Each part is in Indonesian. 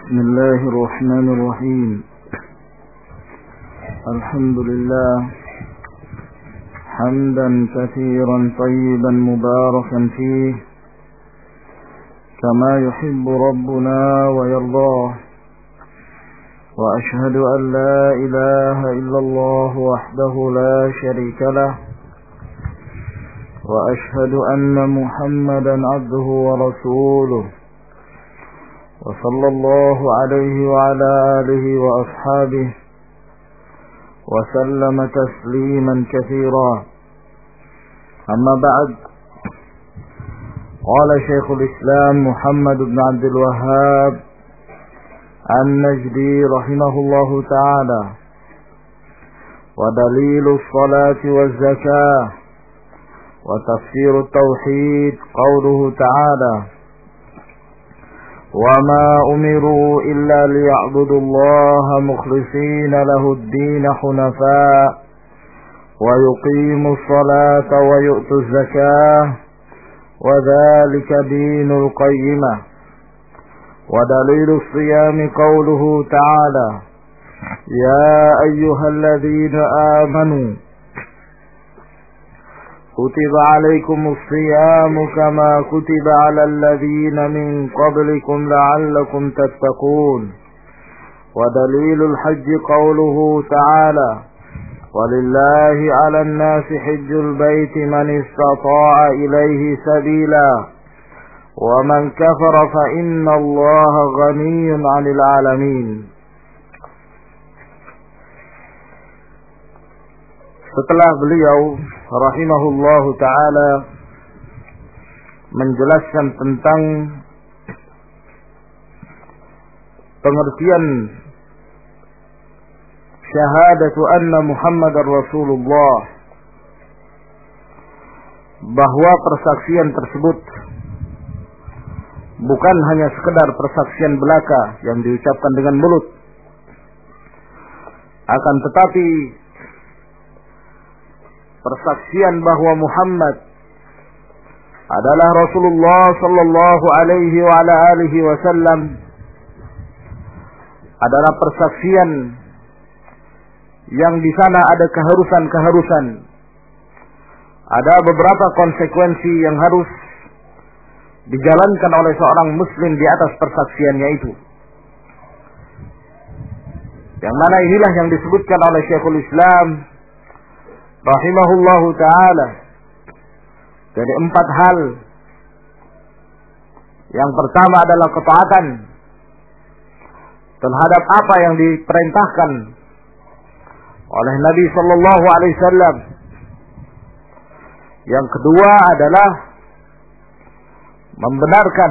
بسم الله الرحمن الرحيم. الحمد لله حمدا كثيرا طيبا مباركا فيه كما يحب ربنا ويرضاه، وأشهد أن لا إله إلا الله وحده لا شريك له، وأشهد أن محمدا عبده ورسوله، وصلى الله عليه وعلى آله وأصحابه وسلم تسليما كثيرا. أما بعد، قال شيخ الإسلام محمد بن عبد الوهاب النجدي رحمه الله تعالى: ودليل الصلاة والزكاة وتفسير التوحيد قوله تعالى: وما أمروا إلا ليعبدوا الله مخلصين له الدين حنفاء ويقيموا الصلاة ويؤتوا الزكاة وذلك دين القيمة. ودليل الصيام قوله تعالى: يا أيها الذين آمنوا كتب عليكم الصيام كما كتب على الذين من قبلكم لعلكم تتقون. ودليل الحج قوله تعالى: ولله على الناس حج البيت من استطاع إليه سبيلا ومن كفر فإن الله غني عن العالمين. Setelah beliau rahimahullahu ta'ala menjelaskan tentang pengertian syahadatu anna Muhammadar Rasulullah, bahwa persaksian tersebut bukan hanya sekedar persaksian belaka yang diucapkan dengan mulut, akan tetapi persaksian bahwa Muhammad adalah Rasulullah sallallahu alaihi wa ala alihi wasallam adalah persaksian yang di sana ada keharusan-keharusan, ada beberapa konsekuensi yang harus dijalankan oleh seorang muslim di atas persaksiannya itu, yang mana inilah yang disebutkan oleh Syekhul Islam rahimahullahu ta'ala dari 4 hal. Yang pertama adalah ketaatan terhadap apa yang diperintahkan oleh Nabi sallallahu alaihi wasallam. Yang kedua adalah membenarkan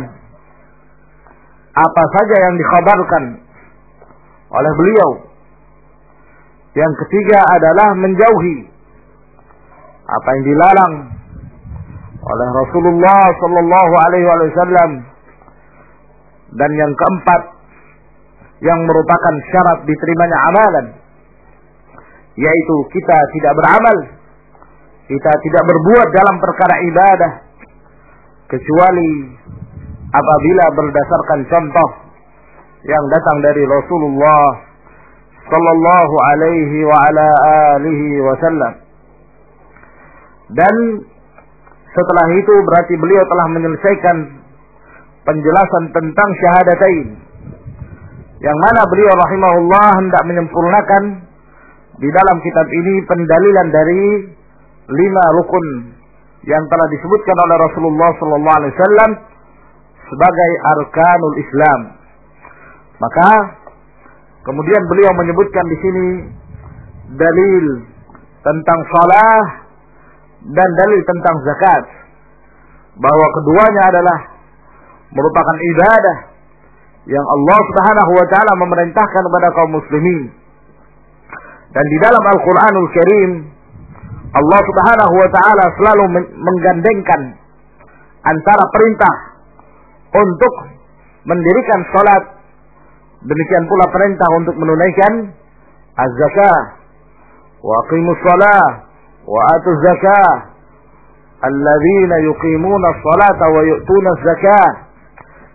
apa saja yang dikhabarkan oleh beliau. Yang ketiga adalah menjauhi apa yang dilarang oleh Rasulullah sallallahu alaihi wasallam. Dan yang keempat, yang merupakan syarat diterimanya amalan, yaitu kita tidak beramal, kita tidak berbuat dalam perkara ibadah kecuali apabila berdasarkan contoh yang datang dari Rasulullah sallallahu alaihi wa ala alihi wasallam. Dan setelah itu berarti beliau telah menyelesaikan penjelasan tentang syahadatain, yang mana beliau rahimahullah hendak menyempurnakan di dalam kitab ini pendalilan dari 5 rukun yang telah disebutkan oleh Rasulullah sallallahu alaihi wasallam sebagai arkanul Islam. Maka kemudian beliau menyebutkan di sini dalil tentang salat dan dalil tentang zakat, bahwa keduanya adalah merupakan ibadah yang Allah Subhanahu wa taala memerintahkan kepada kaum muslimin. Dan di dalam Al-Qur'anul Karim Allah Subhanahu wa taala selalu menggandengkan antara perintah untuk mendirikan salat, demikian pula perintah untuk menunaikan az-zakah. Wa aqimus shalah wa atuz zakah alladzina yuqimuna as-salata wa yu'tuna az-zakah.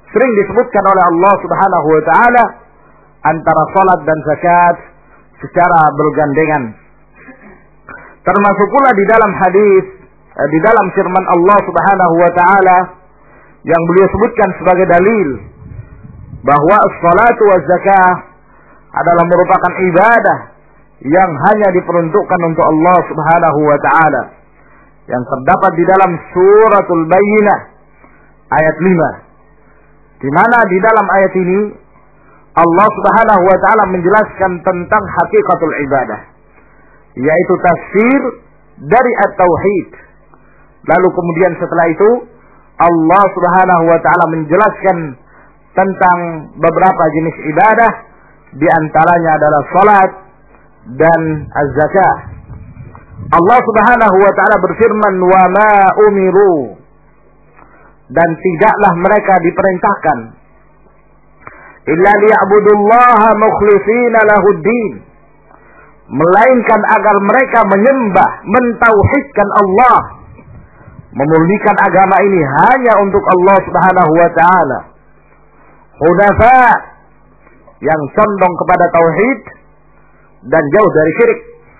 sering disebutkan oleh Allah Subhanahu wa taala antara salat dan zakat secara bergandengan. Termasuk pula di dalam hadis, di dalam firman Allah Subhanahu wa taala yang beliau sebutkan sebagai dalil bahwa as-salatu wa zakah adalah merupakan ibadah yang hanya diperuntukkan untuk Allah Subhanahu wa taala, yang terdapat di dalam suratul Bayyinah ayat 5, di mana di dalam ayat ini Allah Subhanahu wa taala menjelaskan tentang hakikatul ibadah, yaitu tafsir dari at-tauhid. Lalu kemudian setelah itu Allah Subhanahu wa taala menjelaskan tentang beberapa jenis ibadah, di antaranya adalah salat dan az-zakah. Allah Subhanahu wa taala berfirman, "Wa ma umiru," dan tidaklah mereka diperintahkan, "illa liya'budullaha mukhlishina lahuddin," melainkan agar mereka menyembah, mentauhidkan Allah, memurnikan agama ini hanya untuk Allah Subhanahu wa taala. Hunafa, yang condong kepada tauhid dan jauh dari syirik.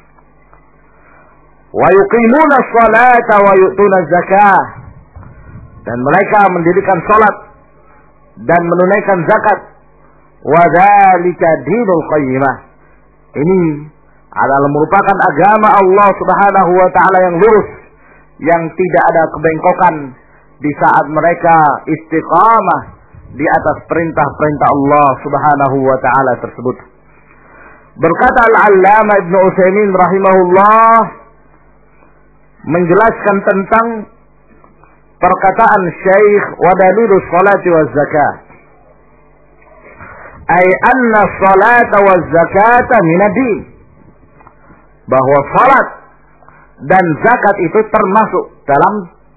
Wa yuqimuna sholata wa yu'tuna zakah, dan mereka mendirikan salat dan menunaikan zakat. Wa dzalika dinul qayyimah. Ini adalah merupakan agama Allah Subhanahu wa taala yang lurus, yang tidak ada kebengkokan di saat mereka istiqamah di atas perintah-perintah Allah Subhanahu wa taala tersebut. Berkata Al-Allamah Ibnu Utsaimin rahimahullah menjelaskan tentang perkataan Syekh wa dalilus salati waz zakah, ay anna salata waz zakata minad-din, bahwa salat dan zakat itu termasuk dalam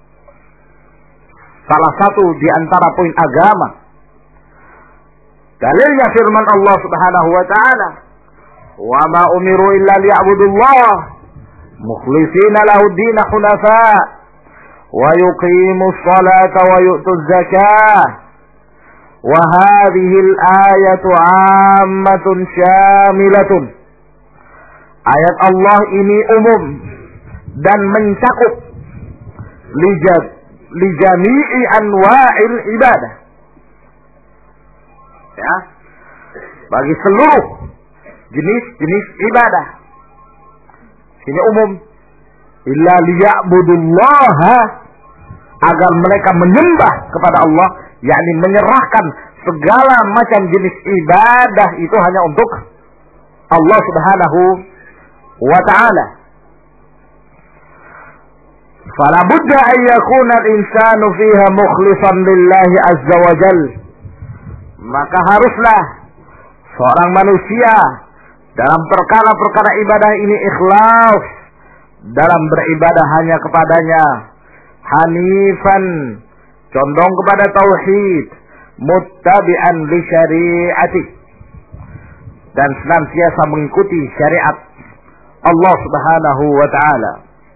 salah satu di antara poin agama. Dalilnya firman Allah Subhanahu wa taala, "Wa ma umiru illa liya'budullah mukhlishina lahud-din hunafa wa yuqimus salata wa yu'tuz zakah." Wa hadhihi al-ayatu 'ammatun syamilatun. Ayat Allah ini umum dan mencakup li jami'i anwa'il ibadah, ya, bagi seluruh jenis-jenis ibadah. Ini umum. Illa liya'budullaha, agar mereka menyembah kepada Allah, yakni menyerahkan segala macam jenis ibadah itu hanya untuk Allah Subhanahu wa ta'ala. Fala budda an yakuna al-insanu fiha mukhlishan lillahi azza wa jalla. Maka haruslah seorang manusia dalam perkara-perkara ibadah ini ikhlas dalam beribadah hanya kepadanya, hanifan, condong kepada tauhid, muttabi'an li syari'ati, dan senantiasa mengikuti syariat Allah Subhanahu wa ta'ala.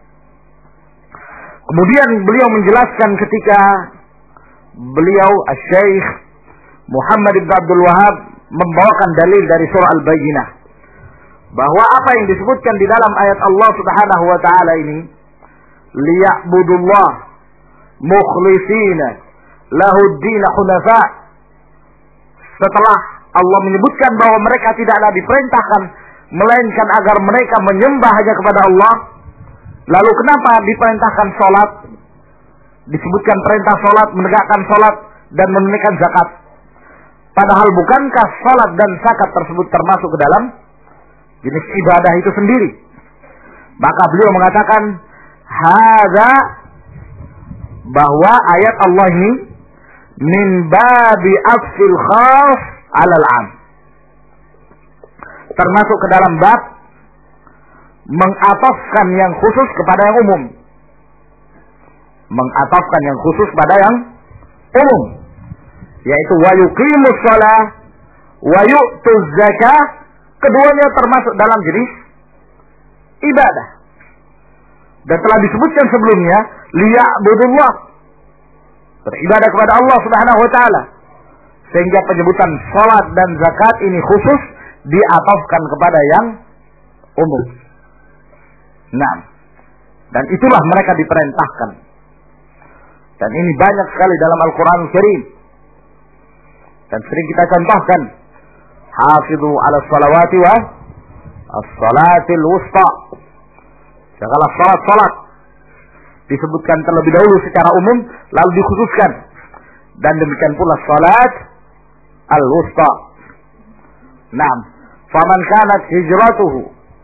Kemudian beliau menjelaskan ketika beliau Syekh Muhammad ibn Abdul Wahhab membawakan dalil dari surah Al-Bayyinah, bahwa apa yang disebutkan di dalam ayat Allah Subhanahu wa taala ini, liya'budullah mukhlishina lahud-din hunafa, setelah Allah menyebutkan bahwa mereka tidaklah diperintahkan melainkan agar mereka menyembah hanya kepada Allah, lalu kenapa diperintahkan salat? Disebutkan perintah salat, menegakkan salat dan menunaikan zakat. Padahal bukankah salat dan zakat tersebut termasuk ke dalam jenis ibadah itu sendiri? Maka beliau mengatakan, hadza, bahwa ayat Allah ini min babi afsil khas alal am, termasuk ke dalam bab mengatafkan yang khusus kepada yang umum. Mengatafkan yang khusus pada yang umum, yaitu wa yuqimus shalah wa yu'tuz zakah, keduanya termasuk dalam jenis ibadah. Dan telah disebutkan sebelumnya, liya'budullah, beribadah kepada Allah Subhanahu wa taala. Sehingga penyebutan salat dan zakat ini khusus diatofkan kepada yang umum. Nah, dan itulah mereka diperintahkan. Dan ini banyak sekali dalam Al-Quran Al-Karim. Dan sering kita contohkan. Hafidhu ala salawati wa as-salatil wusta. Jagalah salat. Disebutkan terlebih dahulu secara umum, lalu dikhususkan. Dan demikian pula salat al-wusta. Naam. Faman kanat hijratuhu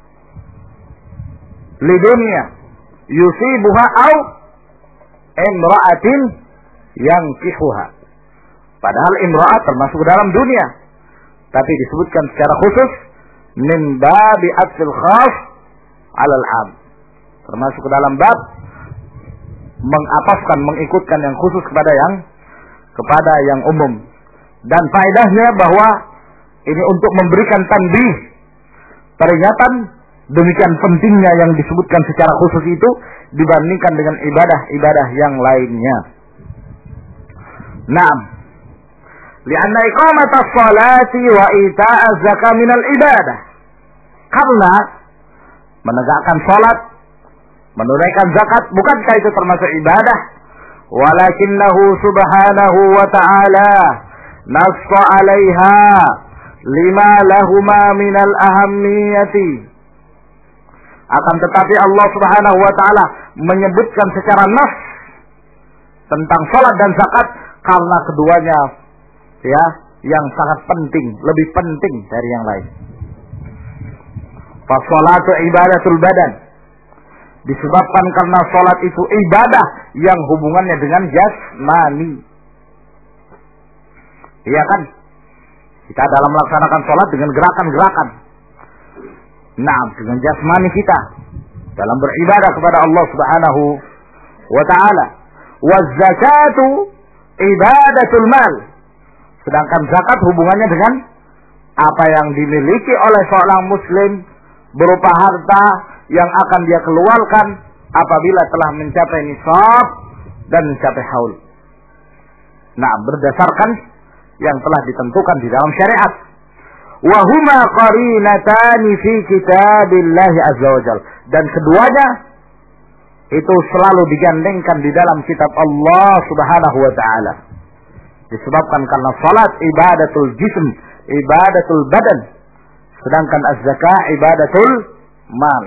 lidunya yusibuha au imra'atin yankihuha. Padahal imra'at termasuk dalam dunia, tapi disebutkan secara khusus min babi atfil khas alal am, termasuk dalam bab mengapaskan, mengikutkan yang khusus kepada yang umum. Dan faedahnya bahwa ini untuk memberikan tanbih, peringatan, demikian pentingnya yang disebutkan secara khusus itu dibandingkan dengan ibadah-ibadah yang lainnya. Naam. Lianna iqamatas salati wa ita'az zakah minal ibadah. Karena menegakkan salat, menunaikan zakat, bukankah itu termasuk ibadah? Walakinnahu subhanahu wa ta'ala nassa 'alaiha lima lahuma minal ahammiyati. Akan tetapi Allah Subhanahu wa taala menyebutkan secara nas tentang salat dan zakat karena keduanya ya yang sangat penting, lebih penting dari yang lain. Fasolatu ibadatul badan. Disebabkan karena salat itu ibadah yang hubungannya dengan jasmani. Iya kan? Kita dalam melaksanakan salat dengan gerakan-gerakan. Nah, dengan jasmani kita dalam beribadah kepada Allah Subhanahu wa taala. Waz-zakatu ibadatul mal. Sedangkan zakat hubungannya dengan apa yang dimiliki oleh seorang muslim berupa harta yang akan dia keluarkan apabila telah mencapai nisab dan mencapai haul. Nah, berdasarkan yang telah ditentukan di dalam syariat. Wa huma qarinatani fi kitabillah azza wajalla. Dan keduanya itu selalu digandengkan di dalam kitab Allah Subhanahu wa taala. Disebabkan karena salat ibadatul jism, ibadatul badan, sedangkan az-zakah ibadatul mal.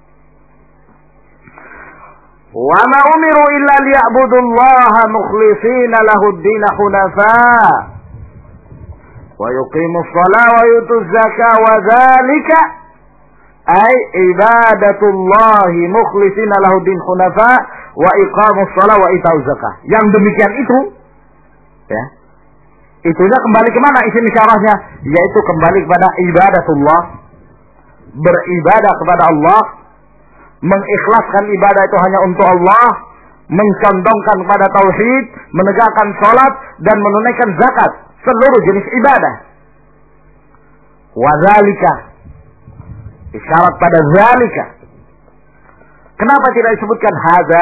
Wa ma umiru illa liya'budullaha mukhlishina lahu ad-din hunafa wa yuqimus shalah wa yutuz zakah wa dzalika ay ibadatullahi mukhlishina lahu ad-din hunafa wa iqamus shalah wa itauz zakah. Yang demikian itu ya, itunya kembali kemana isim isyarahnya? Yaitu kembali kepada ibadatullah, beribadah kepada Allah, mengikhlaskan ibadah itu hanya untuk Allah, mencondongkan kepada tauhid, menegakkan salat dan menunaikan zakat, seluruh jenis ibadah. Wadzalika, isyarat pada zalika. Kenapa tidak disebutkan hadza?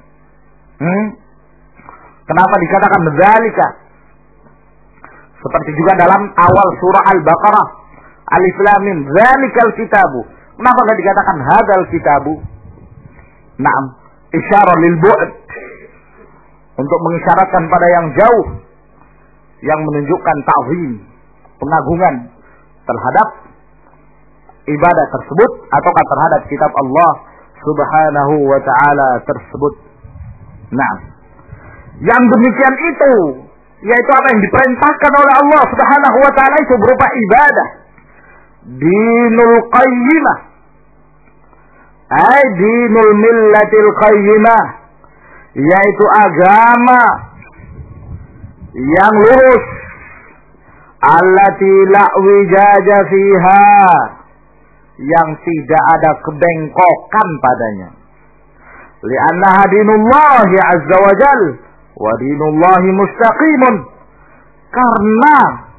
Kenapa dikatakan zalika? Seperti juga dalam awal surah Al-Baqarah, Alif Lam Mim, zalikal kitabu. Kenapa tidak dikatakan hadzal kitabu? Naam, isyarah lil bu'd, untuk mengisyaratkan pada yang jauh, yang menunjukkan ta'zim, pengagungan terhadap ibadah tersebut ataukah terhadap kitab Allah Subhanahu wa taala tersebut. Nah, yang demikian itu yaitu apa yang diperintahkan oleh Allah Subhanahu wa taala itu berupa ibadah. Dinul qayyimah, ay dinul millatil qayyimah, yaitu agama yang lurus, allati la wijaja fiha, yang tidak ada kebengkokan padanya. Li'annaha dinullahi azza wa jal wa dinullahi mustaqimun, karena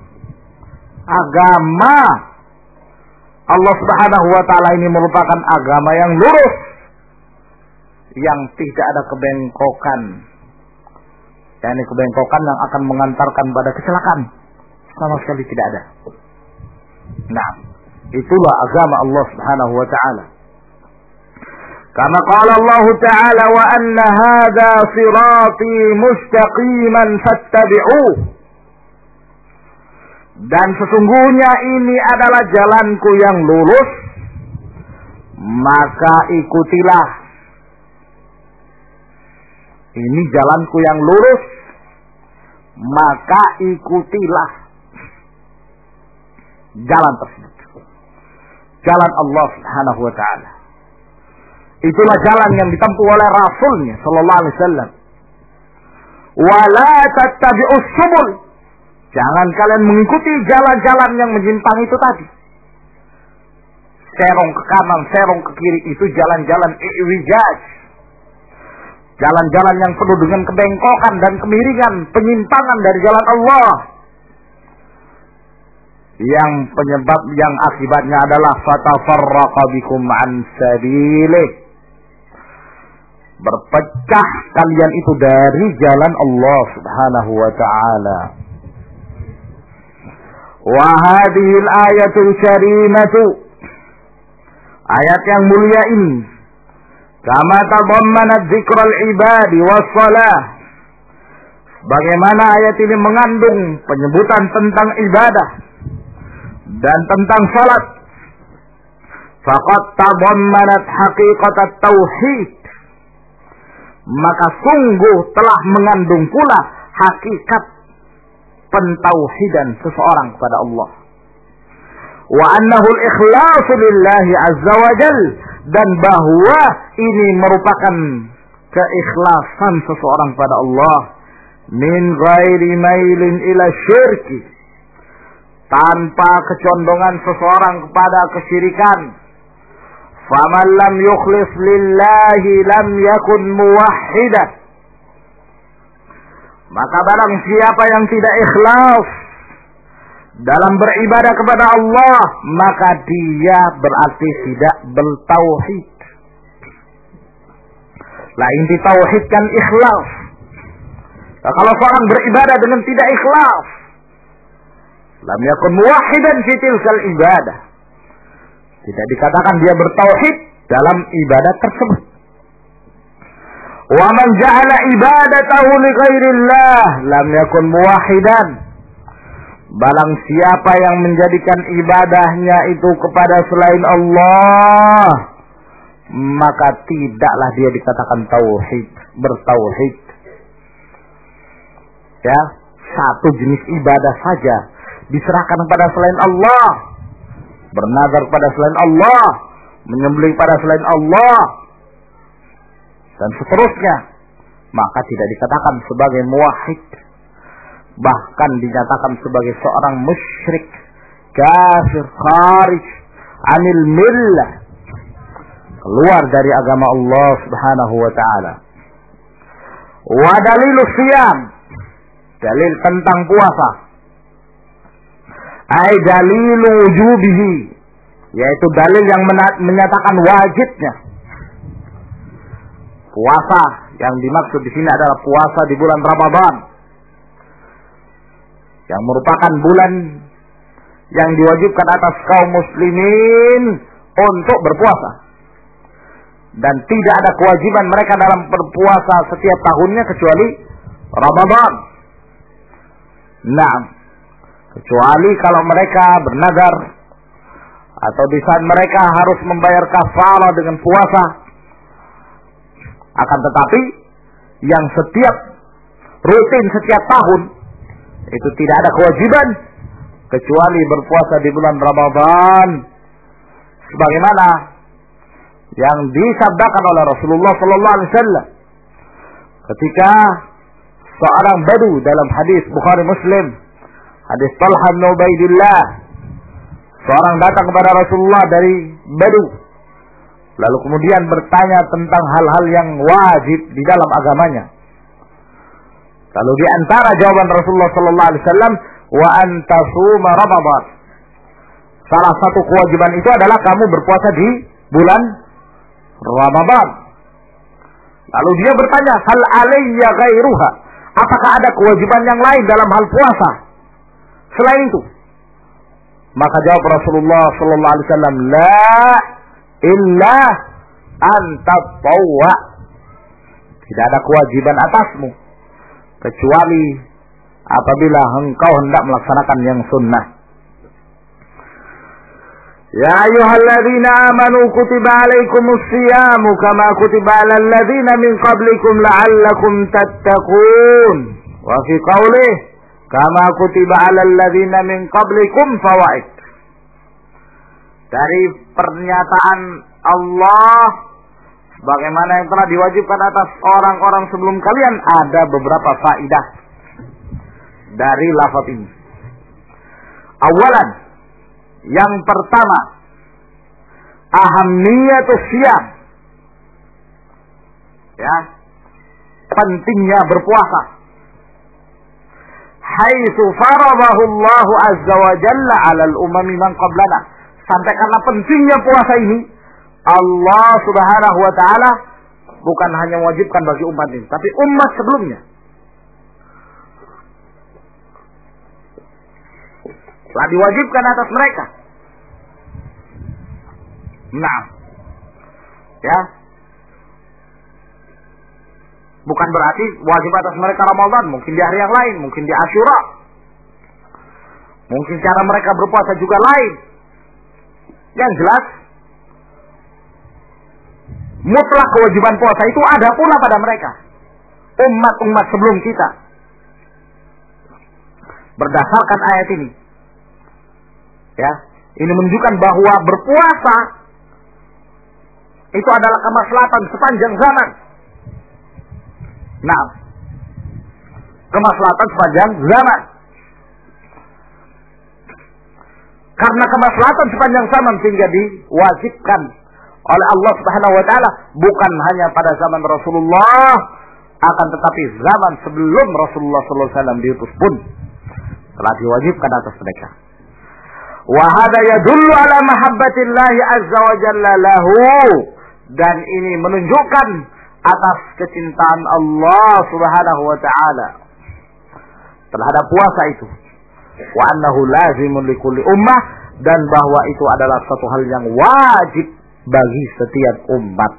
agama Allah Subhanahu wa taala ini merupakan agama yang lurus, yang tidak ada kebengkokan. Yani kebengkokan yang akan mengantarkan pada kecelakaan. Sama sekali tidak ada. Nah, itulah agama Allah Subhanahu wa taala. Kama qala Allah taala wa anna hadha sirati mustaqiman fattabi'uh. Dan sesungguhnya ini adalah jalanku yang lurus, maka ikutilah. Ini jalanku yang lurus, maka ikutilah jalan tersebut. Jalan Allah Subhanahu wa taala. Itulah jalan yang ditempuh oleh Rasulnya sallallahu alaihi wasallam. Wala tattabi'us subul. Jangan kalian mengikuti jalan-jalan yang menyimpang itu tadi. Serong ke kanan, serong ke kiri, itu jalan-jalan i'wijaj. Jalan-jalan yang penuh dengan kebengkokan dan kemiringan, penyimpangan dari jalan Allah. Yang penyebab, yang akibatnya adalah fatafarraqa bikum an sabilih. Berpecah kalian itu dari jalan Allah Subhanahu wa taala. Wa hadhihi al-ayatul karimatu, ayat yang mulia ini, kama tadammanat dzikral ibadi was shalah, bagaimana ayat ini mengandung penyebutan tentang ibadah dan tentang salat, faqad tadammanat haqiqatat tauhid, maka sungguh telah mengandung pula hakikat pentauhidan seseorang kepada Allah. Wa annahu al-ikhlasu lillahi azza wa jal, dan bahwa ini merupakan keikhlasan seseorang pada Allah, min ghairi mailin ila syirki, tanpa kecondongan seseorang kepada kesyirikan. Faman lam yukhlis lillahi lam yakun muwahhidan, maka barang siapa yang tidak ikhlas dalam beribadah kepada Allah, maka dia berarti tidak bertauhid. Lah, inti tauhid kan ikhlas. Nah, kalau seorang beribadah dengan tidak ikhlas, lam yakun muwahhidan fi tilkal ibadah, tidak dikatakan dia bertauhid dalam ibadah tersebut. Wa man ja'ala ibadatahu li ghairillah lam yakun muwahhidan. Barang siapa yang menjadikan ibadahnya itu kepada selain Allah, maka tidaklah dia dikatakan tauhid, bertauhid. Ya, satu jenis ibadah saja diserahkan kepada selain Allah, bernazar kepada selain Allah, menyembelih pada selain Allah, dan seterusnya, maka tidak dikatakan sebagai muwahhid, bahkan dinyatakan sebagai seorang musyrik, kafir, kharij anil millah, keluar dari agama Allah Subhanahu wa taala. Wa dalilus siyam, dalil tentang puasa, ai dalilu wujubihi, yaitu dalil yang menyatakan wajibnya puasa. Yang dimaksud di sini adalah puasa di bulan Ramadan, yang merupakan bulan yang diwajibkan atas kaum muslimin untuk berpuasa, dan tidak ada kewajiban mereka dalam berpuasa setiap tahunnya kecuali Ramadan. Nah, kecuali kalau mereka bernazar atau di saat mereka harus membayar kafarah dengan puasa. Akan tetapi yang setiap rutin setiap tahun itu tidak ada kewajiban kecuali berpuasa di bulan Ramadan, sebagaimana yang disabdakan oleh Rasulullah sallallahu alaihi wasallam ketika seorang badu dalam hadis Bukhari Muslim, hadis Talha bin Ubaidillah, seorang datang kepada Rasulullah dari badu, lalu kemudian bertanya tentang hal-hal yang wajib di dalam agamanya. Lalu di antara jawaban Rasulullah sallallahu alaihi wasallam, wa anta suma Ramadan. Salah satu kewajiban itu adalah kamu berpuasa di bulan Ramadan. Lalu dia bertanya, hal alayya ghairuha? Apakah ada kewajiban yang lain dalam hal puasa? selain itu. Maka jawab Rasulullah sallallahu alaihi wasallam, la illa an tatawwa. Tidak ada kewajiban atasmu kecuali apabila engkau hendak melaksanakan yang sunnah. Ya ayyuhalladzina amanu kutiba alaikumus siyamu kama kutiba alal ladzina min qablikum la'allakum tattaqun. Wa fi qawlihi kama kutiba alal ladzina min qablikum fawaid. Dari pernyataan Allah bagaimana yang telah diwajibkan atas orang-orang sebelum kalian, ada beberapa faidah dari lafaz ini. Awalan, yang pertama, ahamniyatus siyam. Ya, pentingnya berpuasa. Haitsu faradahu Allah azza wa jalla 'alal umami man qablana. Sampai karena pentingnya puasa ini, Allah subhanahu wa ta'ala bukan hanya mewajibkan bagi umat ini, tapi umat sebelumnya. Telah diwajibkan atas mereka. Nah, ya, bukan berarti wajib atas mereka Ramadan, mungkin di hari yang lain, mungkin di Asyura, mungkin cara mereka berpuasa juga lain. Yang jelas, mutlak kewajiban puasa itu ada pula pada mereka, umat-umat sebelum kita. Berdasarkan ayat ini, ya, ini menunjukkan bahwa berpuasa itu adalah kemaslahatan sepanjang zaman. Nah, kemaslahatan sepanjang zaman. Karena kemaslahatan sepanjang zaman sehingga diwajibkan oleh Allah Subhanahu wa taala bukan hanya pada zaman Rasulullah, akan tetapi zaman sebelum Rasulullah sallallahu alaihi wasallam diutus pun telah diwajibkan atas mereka. Wa hada yadullu ala mahabbatillahi azza wa jalla lahu, dan ini menunjukkan atas kecintaan Allah Subhanahu wa taala terhadap puasa itu. Wa annahu lazimun likulli ummah, dan bahwa itu adalah satu hal yang wajib bagi setiap umat.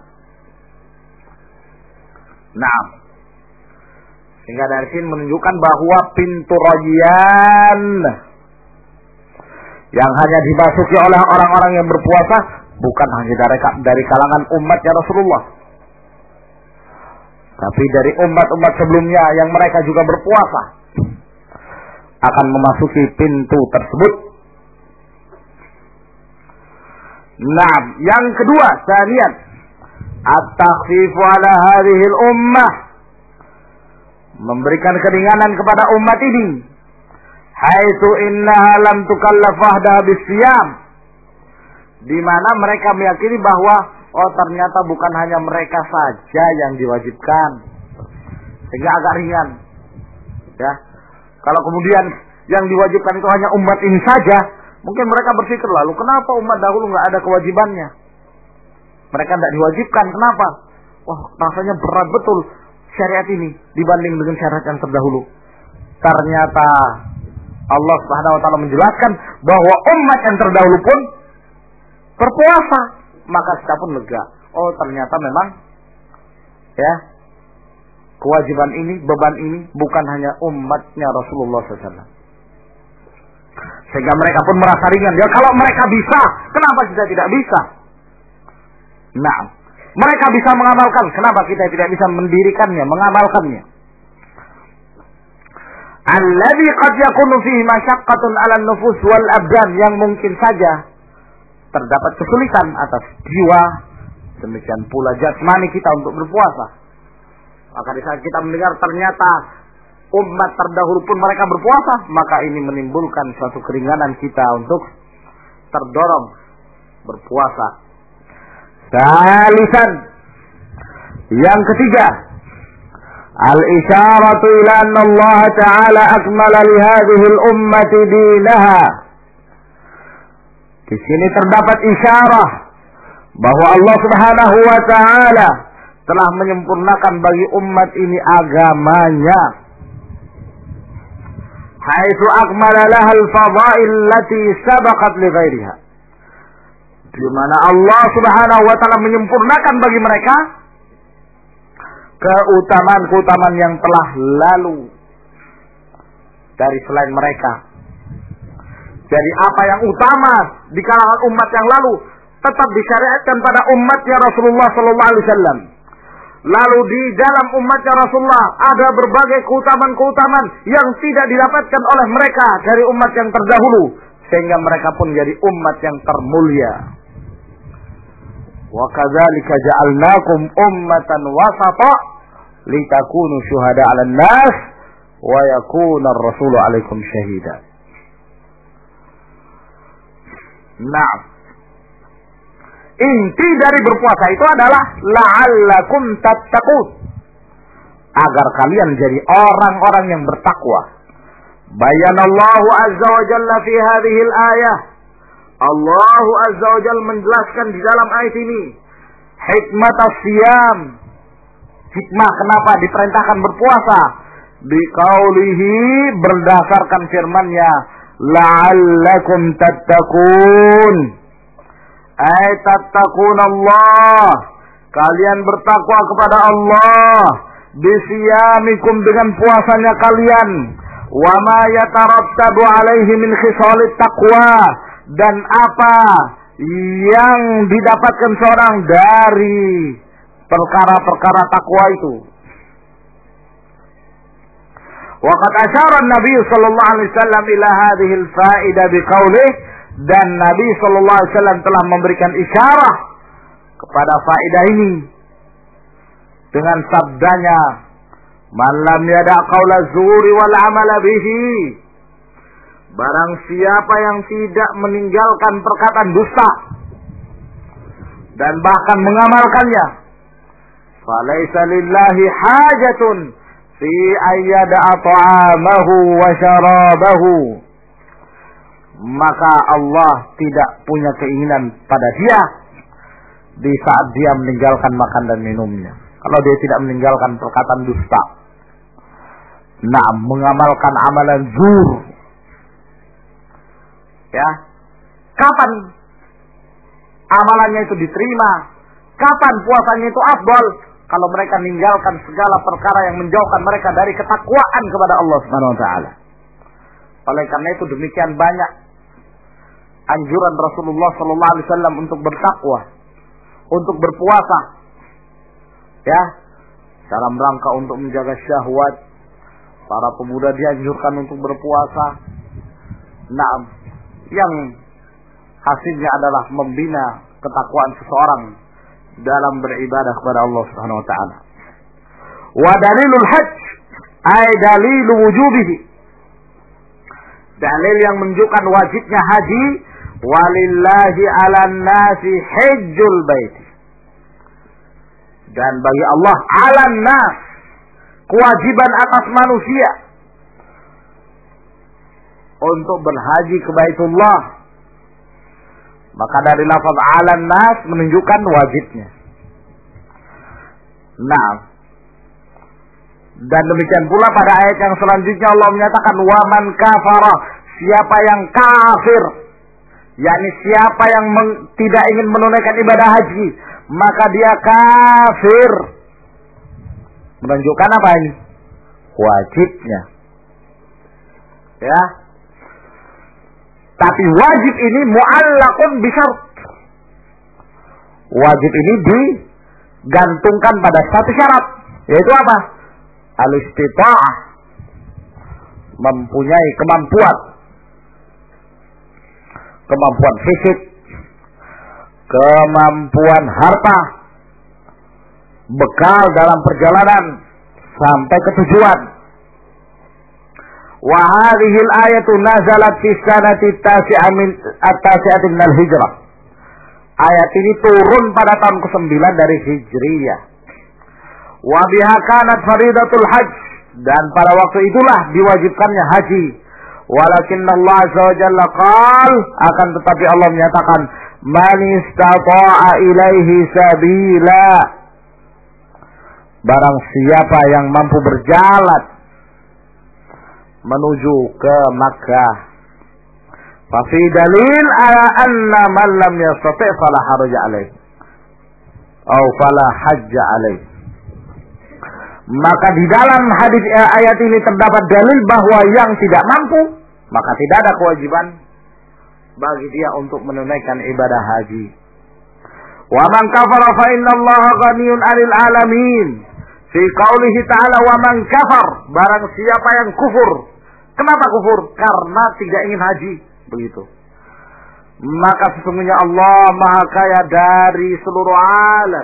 Nah, sehingga dari sini menunjukkan bahwa pintu rayyan yang hanya dimasuki oleh orang-orang yang berpuasa bukan hanya dari kalangan umatnya Rasulullah, tapi dari umat-umat sebelumnya yang mereka juga berpuasa akan memasuki pintu tersebut. Nah, yang kedua, tsaniyan, at-takhfifu ala hadhihi al-ummah, memberikan keringanan kepada umat ini, haitsu innaha lam tukallaf wahdaha bisiyam, di mana mereka meyakini bahwa ternyata bukan hanya mereka saja yang diwajibkan, sehingga agak ringan. Ya, kalau kemudian yang diwajibkan itu hanya umat ini saja, mungkin mereka berpikir, lalu kenapa umat dahulu nggak ada kewajibannya? Mereka tidak diwajibkan, kenapa? Wah, rasanya berat betul syariat ini dibanding dengan syariat yang terdahulu. Ternyata Allah Subhanahu wa taala menjelaskan bahwa umat yang terdahulu pun berpuasa, maka kita pun lega. Oh, ternyata memang ya, kewajiban ini, beban ini bukan hanya umatnya Rasulullah SAW. Sehingga mereka pun merasa ringan. Ya, kalau mereka bisa, kenapa kita tidak bisa? Nah, mereka bisa mengamalkan, kenapa kita tidak bisa mendirikannya, mengamalkannya? Alladzi qad yakunu fihi masyaqqatun 'ala an-nufus wal abdan, yang mungkin saja terdapat kesulitan atas jiwa, demikian pula jasmani kita untuk berpuasa. Maka di saat kita mendengar ternyata umat terdahulu pun mereka berpuasa, maka ini menimbulkan suatu keringanan kita untuk terdorong berpuasa. Salisan, yang ketiga, al-isyaratu ila anna Allah Ta'ala akmala li hadhihi al-ummati dinaha. Di sini terdapat isyarah bahwa Allah Subhanahu wa taala telah menyempurnakan bagi umat ini agamanya. haitsu akmala laha al-fadha'il allati sabaqat li ghairiha. Di mana Allah Subhanahu wa taala menyempurnakan bagi mereka keutamaan-keutamaan yang telah lalu dari selain mereka. Jadi apa yang utama di kalangan umat yang lalu tetap disyariatkan pada umatnya Rasulullah sallallahu alaihi wasallam. Lalu di dalam umatnya Rasulullah ada berbagai keutamaan-keutamaan yang tidak didapatkan oleh mereka dari umat yang terdahulu, sehingga mereka pun jadi umat yang termulia. Wa kadzalika ja'alnakum ummatan wasata litakunu syuhada 'alan nas wa yakuna ar-rasulu 'alaikum syahida. Nah, inti dari berpuasa itu adalah la'allakum tattaqun, agar kalian jadi orang-orang yang bertakwa. Bayanallahu azza wa jalla fi hadhihi al-ayah. Allah azza wa jalla menjelaskan di dalam ayat ini hikmat as-siyam. Hikmah kenapa diperintahkan berpuasa. Biqaulihi, berdasarkan firman-Nya, la'allakum tattaqun. Ay tattaqun Allah, kalian bertakwa kepada Allah bisiyamikum, dengan puasanya kalian, wa ma yatarattabu alaihi min khisalit taqwa, dan apa yang didapatkan seorang dari perkara-perkara takwa itu. Wa qad asyara an-nabiy sallallahu alaihi wasallam ila hadhihi al-fa'idah biqaulih, dan Nabi sallallahu alaihi wasallam telah memberikan isyarat kepada faedah ini dengan sabdanya, man lam yada qaula zuri wal amala bihi, barang siapa yang tidak meninggalkan perkataan dusta dan bahkan mengamalkannya, falaisa lillahi hajatun fi ayyada'a ta'amahu wa syarabahu, maka Allah tidak punya keinginan pada dia di saat dia meninggalkan makan dan minumnya. Kalau dia tidak meninggalkan perkataan dusta, nah, mengamalkan amalan zur, ya, kapan amalannya itu diterima? Kapan puasanya itu afdal? Kalau mereka meninggalkan segala perkara yang menjauhkan mereka dari ketakwaan kepada Allah Subhanahu wa taala. Oleh karena itu demikian banyak anjuran Rasulullah sallallahu alaihi wasallam untuk bertakwa, untuk berpuasa, ya, dalam rangka untuk menjaga syahwat. Para pemuda dianjurkan untuk berpuasa. Nah, yang hasilnya adalah membina ketakwaan seseorang dalam beribadah kepada Allah Subhanahu wa taala. Wa dalilul hajj ay dalilu wujubihi, dalil yang menunjukkan wajibnya haji, walillahi 'alan nasi hajjul bait, dan bagi Allah 'alan nas, kewajiban atas manusia untuk berhaji ke Baitullah. Maka dari lafaz 'alan nas menunjukkan wajibnya. Nah, dan demikian pula pada ayat yang selanjutnya Allah menyatakan wa man kafara, siapa yang kafir, yakni siapa yang tidak ingin menunaikan ibadah haji, maka dia kafir. Menunjukkan apa ini? Wajibnya. Ya. Tapi wajib ini mu'allaqun bisyarat. Wajib ini digantungkan pada satu syarat, yaitu apa? Al-istita'ah, mempunyai kemampuan fisik, kemampuan harta, bekal dalam perjalanan sampai ke tujuan. Wa hadhihi al-ayatu nazalat fi sanati at-tasi'ati min al-hijrah. Ayat ini turun pada tahun ke-9 dari Hijriyah. Wa biha kanat faridatul hajj, dan pada waktu itulah diwajibkannya haji. Walakin Allah azza wa jalla qal, akan tetapi Allah menyatakan, man istata'a ilaihi sabila, barang siapa yang mampu berjalan menuju ke Makkah. Fa fi dalil ala anna man lam yastati' fala haraj alaih atau fala hajja alaih. Maka di dalam hadis ayat ini terdapat dalil bahwa yang tidak mampu maka tidak ada kewajiban bagi dia untuk menunaikan ibadah haji. Wa man kafara fa innallaha ghaniyun 'anil 'alamin. Fi qaulihi ta'ala wa man kafar, barang siapa yang kufur. Kenapa kufur? Karena tidak ingin haji, begitu. Maka sesungguhnya Allah Maha Kaya dari seluruh alam.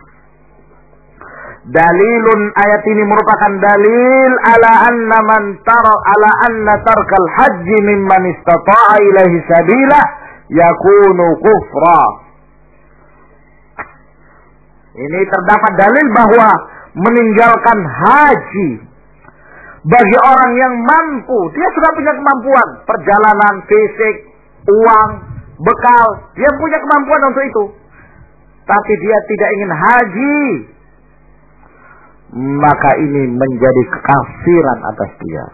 Dalilun, ayat ini merupakan dalil ala anna tarkal haji mimman istata'a ilaihi sabila yakunu kufra. Ini terdapat dalil bahwa meninggalkan haji bagi orang yang mampu, dia sudah punya kemampuan, perjalanan, fisik, uang, bekal, dia punya kemampuan untuk itu, tapi dia tidak ingin haji, maka ini menjadi kekafiran atas dia.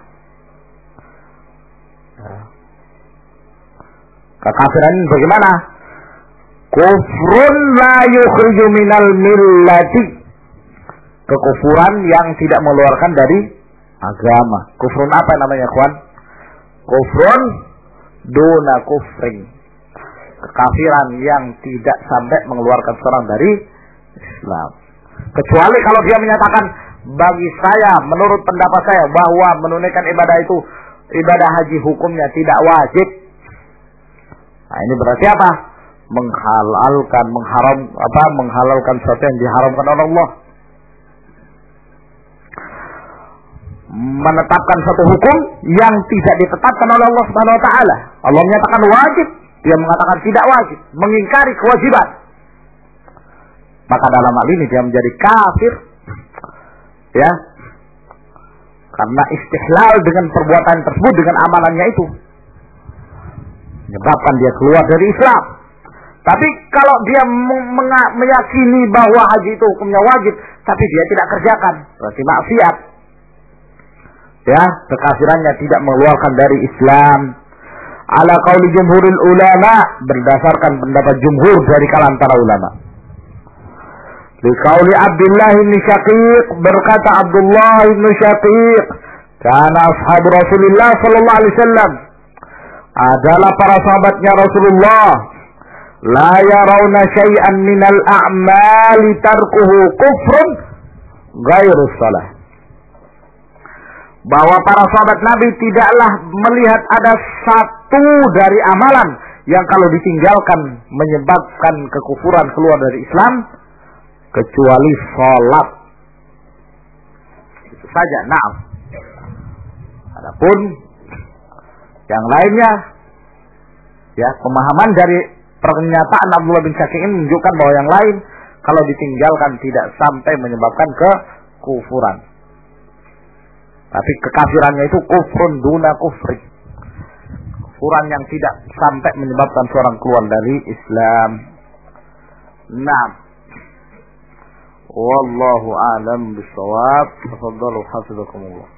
Kekafiran ini bagaimana? Kufrun la yukhriju minal millati. Kekufuran yang tidak mengeluarkan dari agama. Kufrun apa namanya, kawan? Kufrun duna kufrin. Kekafiran yang tidak sampai mengeluarkan seorang dari Islam. Kecuali kalau dia menyatakan, bagi saya, menurut pendapat saya, bahwa menunaikan ibadah itu, ibadah haji hukumnya tidak wajib. Nah, ini berarti apa? Menghalalkan sesuatu yang diharamkan oleh Allah. Menetapkan satu hukum yang tidak ditetapkan oleh Allah Subhanahu wa taala. Allah menyatakan wajib, dia mengatakan tidak wajib, mengingkari kewajiban. Maka dalam hal ini dia menjadi kafir. Ya. Karena istihlal dengan perbuatan tersebut, dengan amalannya itu, menyebabkan dia keluar dari Islam. Tapi kalau dia meyakini bahwa haji itu hukumnya wajib, tapi dia tidak kerjakan, berarti maksiat. Ya, kekafirannya tidak mengeluarkan dari Islam. Ala qauli jumhuril ulama, berdasarkan pendapat jumhur dari kalangan para ulama. Li qauli Abdullah bin Syaqiq, berkata Abdullah bin Syaqiq, kana ashab Rasulullah sallallahu alaihi wasallam, adalah para sahabatnya Rasulullah, la yarawna syai'an minal a'mali tarkuhu kufrun ghairu shalah. Bahwa para sahabat Nabi tidaklah melihat ada satu dari amalan yang kalau ditinggalkan menyebabkan kekufuran, keluar dari Islam, kecuali sholat. Itu saja. Naam. Adapun yang lainnya, ya, pemahaman dari pernyataan Abdullah bin Syaqiq ini menunjukkan bahwa yang lain kalau ditinggalkan tidak sampai menyebabkan kekufuran. Tapi kekafirannya itu kufrun duna kufri. Kufuran yang tidak sampai menyebabkan seorang keluar dari Islam. Naam. Wallahu a'lam bishawab. Tafadhalu hafizakumullah.